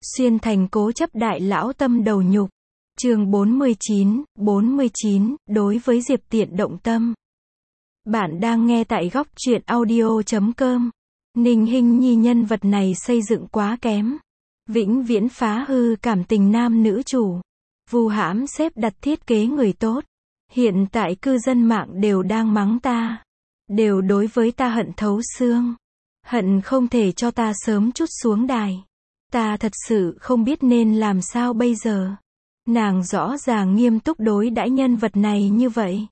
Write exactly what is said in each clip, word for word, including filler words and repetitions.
Xuyên thành cố chấp đại lão tâm đầu nhục. Chương bốn mươi chín, bốn mươi chín, đối với Diệp Tiện động tâm. Bạn đang nghe tại góc truyện audio chấm com. Ninh Hinh Nhi nhân vật này xây dựng quá kém. Vĩnh viễn phá hư cảm tình nam nữ chủ. Vu hãm xếp đặt thiết kế người tốt. Hiện tại cư dân mạng đều đang mắng ta. Đều đối với ta hận thấu xương. Hận không thể cho ta sớm chút xuống đài. Ta thật sự không biết nên làm sao bây giờ. Nàng rõ ràng nghiêm túc đối đãi nhân vật này như vậy.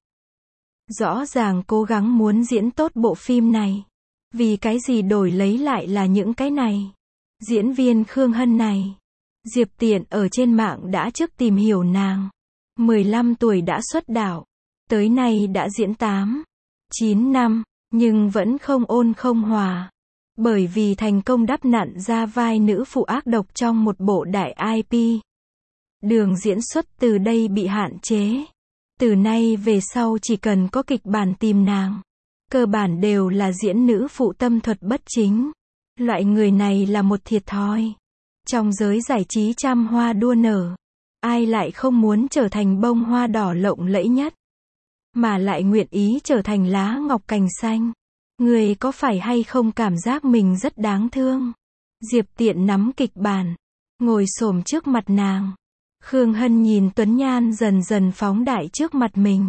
Rõ ràng cố gắng muốn diễn tốt bộ phim này. Vì cái gì đổi lấy lại là những cái này. Diễn viên Khương Hân này. Diệp Tiện ở trên mạng đã trước tìm hiểu nàng. mười lăm tuổi đã xuất đạo. Tới nay đã diễn tám, chín năm, nhưng vẫn không ôn không hòa. Bởi vì thành công đắp nặn ra vai nữ phụ ác độc trong một bộ đại i pê. Đường diễn xuất từ đây bị hạn chế. Từ nay về sau chỉ cần có kịch bản tìm nàng. Cơ bản đều là diễn nữ phụ tâm thuật bất chính. Loại người này là một thiệt thòi. Trong giới giải trí trăm hoa đua nở. Ai lại không muốn trở thành bông hoa đỏ lộng lẫy nhất. Mà lại nguyện ý trở thành lá ngọc cành xanh. Người có phải hay không cảm giác mình rất đáng thương? Diệp Tiện nắm kịch bản. Ngồi xổm trước mặt nàng. Khương Hân nhìn Tuấn Nhan dần dần phóng đại trước mặt mình.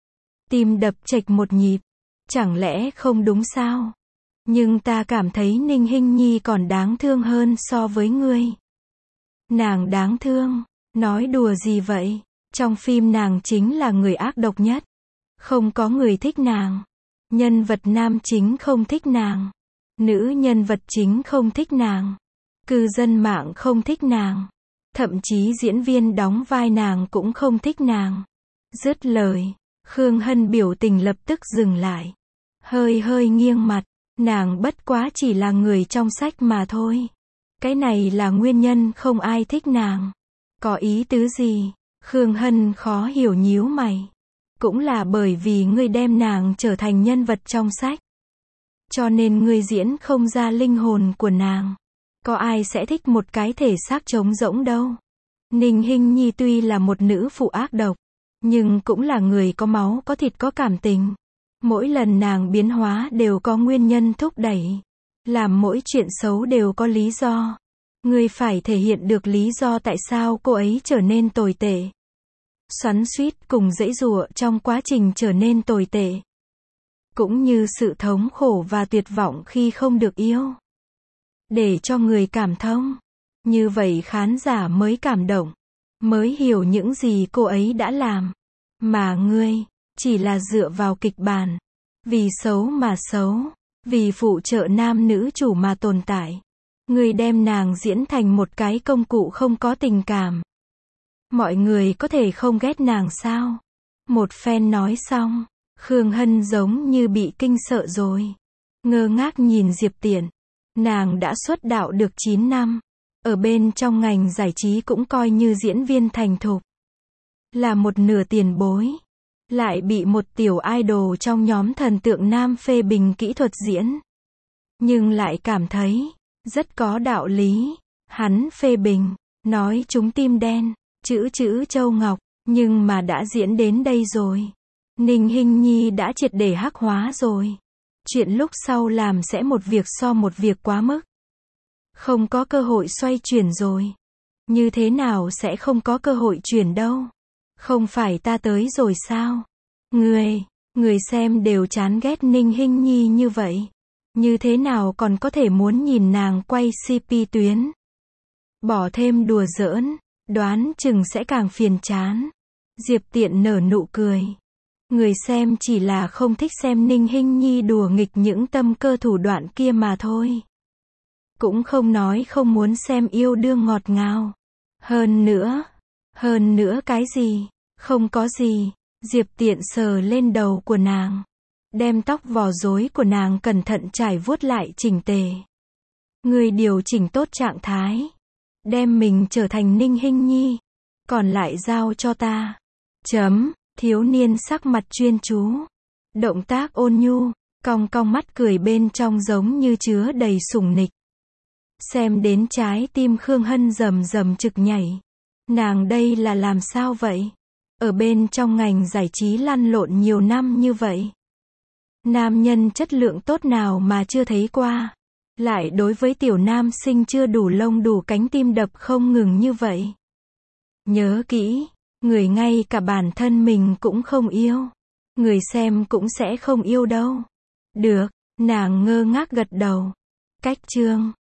Tim đập chệch một nhịp. Chẳng lẽ không đúng sao? Nhưng ta cảm thấy Ninh Hinh Nhi còn đáng thương hơn so với ngươi. Nàng đáng thương? Nói đùa gì vậy? Trong phim nàng chính là người ác độc nhất. Không có người thích nàng. Nhân vật nam chính không thích nàng. Nữ nhân vật chính không thích nàng. Cư dân mạng không thích nàng. Thậm chí diễn viên đóng vai nàng cũng không thích nàng. Dứt lời, Khương Hân biểu tình lập tức dừng lại. Hơi hơi nghiêng mặt. Nàng bất quá chỉ là người trong sách mà thôi. Cái này là nguyên nhân không ai thích nàng. Có ý tứ gì? Khương Hân khó hiểu nhíu mày. Cũng là bởi vì ngươi đem nàng trở thành nhân vật trong sách. Cho nên ngươi diễn không ra linh hồn của nàng. Có ai sẽ thích một cái thể xác trống rỗng đâu. Ninh Hinh Nhi tuy là một nữ phụ ác độc. Nhưng cũng là người có máu có thịt có cảm tình. Mỗi lần nàng biến hóa đều có nguyên nhân thúc đẩy. Làm mỗi chuyện xấu đều có lý do. Ngươi phải thể hiện được lý do tại sao cô ấy trở nên tồi tệ. Xoắn xuýt cùng giãy giụa trong quá trình trở nên tồi tệ. Cũng như sự thống khổ và tuyệt vọng khi không được yêu. Để cho người cảm thông. Như vậy khán giả mới cảm động. Mới hiểu những gì cô ấy đã làm. Mà ngươi, chỉ là dựa vào kịch bản. Vì xấu mà xấu. Vì phụ trợ nam nữ chủ mà tồn tại. Ngươi đem nàng diễn thành một cái công cụ không có tình cảm. Mọi người có thể không ghét nàng sao? Một phen nói xong, Khương Hân giống như bị kinh sợ rồi. Ngơ ngác nhìn Diệp Tiện. Nàng đã xuất đạo được chín năm. Ở bên trong ngành giải trí cũng coi như diễn viên thành thục. Là một nửa tiền bối. Lại bị một tiểu idol trong nhóm thần tượng nam phê bình kỹ thuật diễn. Nhưng lại cảm thấy rất có đạo lý. Hắn phê bình, nói chúng tim đen. Chữ chữ Châu Ngọc, nhưng mà đã diễn đến đây rồi. Ninh Hinh Nhi đã triệt để hắc hóa rồi. Chuyện lúc sau làm sẽ một việc so một việc quá mức. Không có cơ hội xoay chuyển rồi. Như thế nào sẽ không có cơ hội chuyển đâu. Không phải ta tới rồi sao? Người, người xem đều chán ghét Ninh Hinh Nhi như vậy. Như thế nào còn có thể muốn nhìn nàng quay xê pê tuyến? Bỏ thêm đùa giỡn. Đoán chừng sẽ càng phiền chán. Diệp Tiện nở nụ cười. Người xem chỉ là không thích xem Ninh Hinh Nhi đùa nghịch những tâm cơ thủ đoạn kia mà thôi. Cũng không nói không muốn xem yêu đương ngọt ngào. Hơn nữa. Hơn nữa cái gì? Không có gì. Diệp Tiện sờ lên đầu của nàng. Đem tóc vò rối của nàng cẩn thận trải vuốt lại chỉnh tề. Người điều chỉnh tốt trạng thái. Đem mình trở thành Ninh Hinh Nhi. Còn lại giao cho ta. Chấm. Thiếu niên sắc mặt chuyên chú. Động tác ôn nhu. Cong cong mắt cười bên trong giống như chứa đầy sủng nịch. Xem đến trái tim Khương Hân rầm rầm trực nhảy. Nàng đây là làm sao vậy? Ở bên trong ngành giải trí lăn lộn nhiều năm như vậy. Nam nhân chất lượng tốt nào mà chưa thấy qua. Lại đối với tiểu nam sinh chưa đủ lông đủ cánh tim đập không ngừng như vậy. Nhớ kỹ, người ngay cả bản thân mình cũng không yêu. Người xem cũng sẽ không yêu đâu. Được, nàng ngơ ngác gật đầu. Cách chương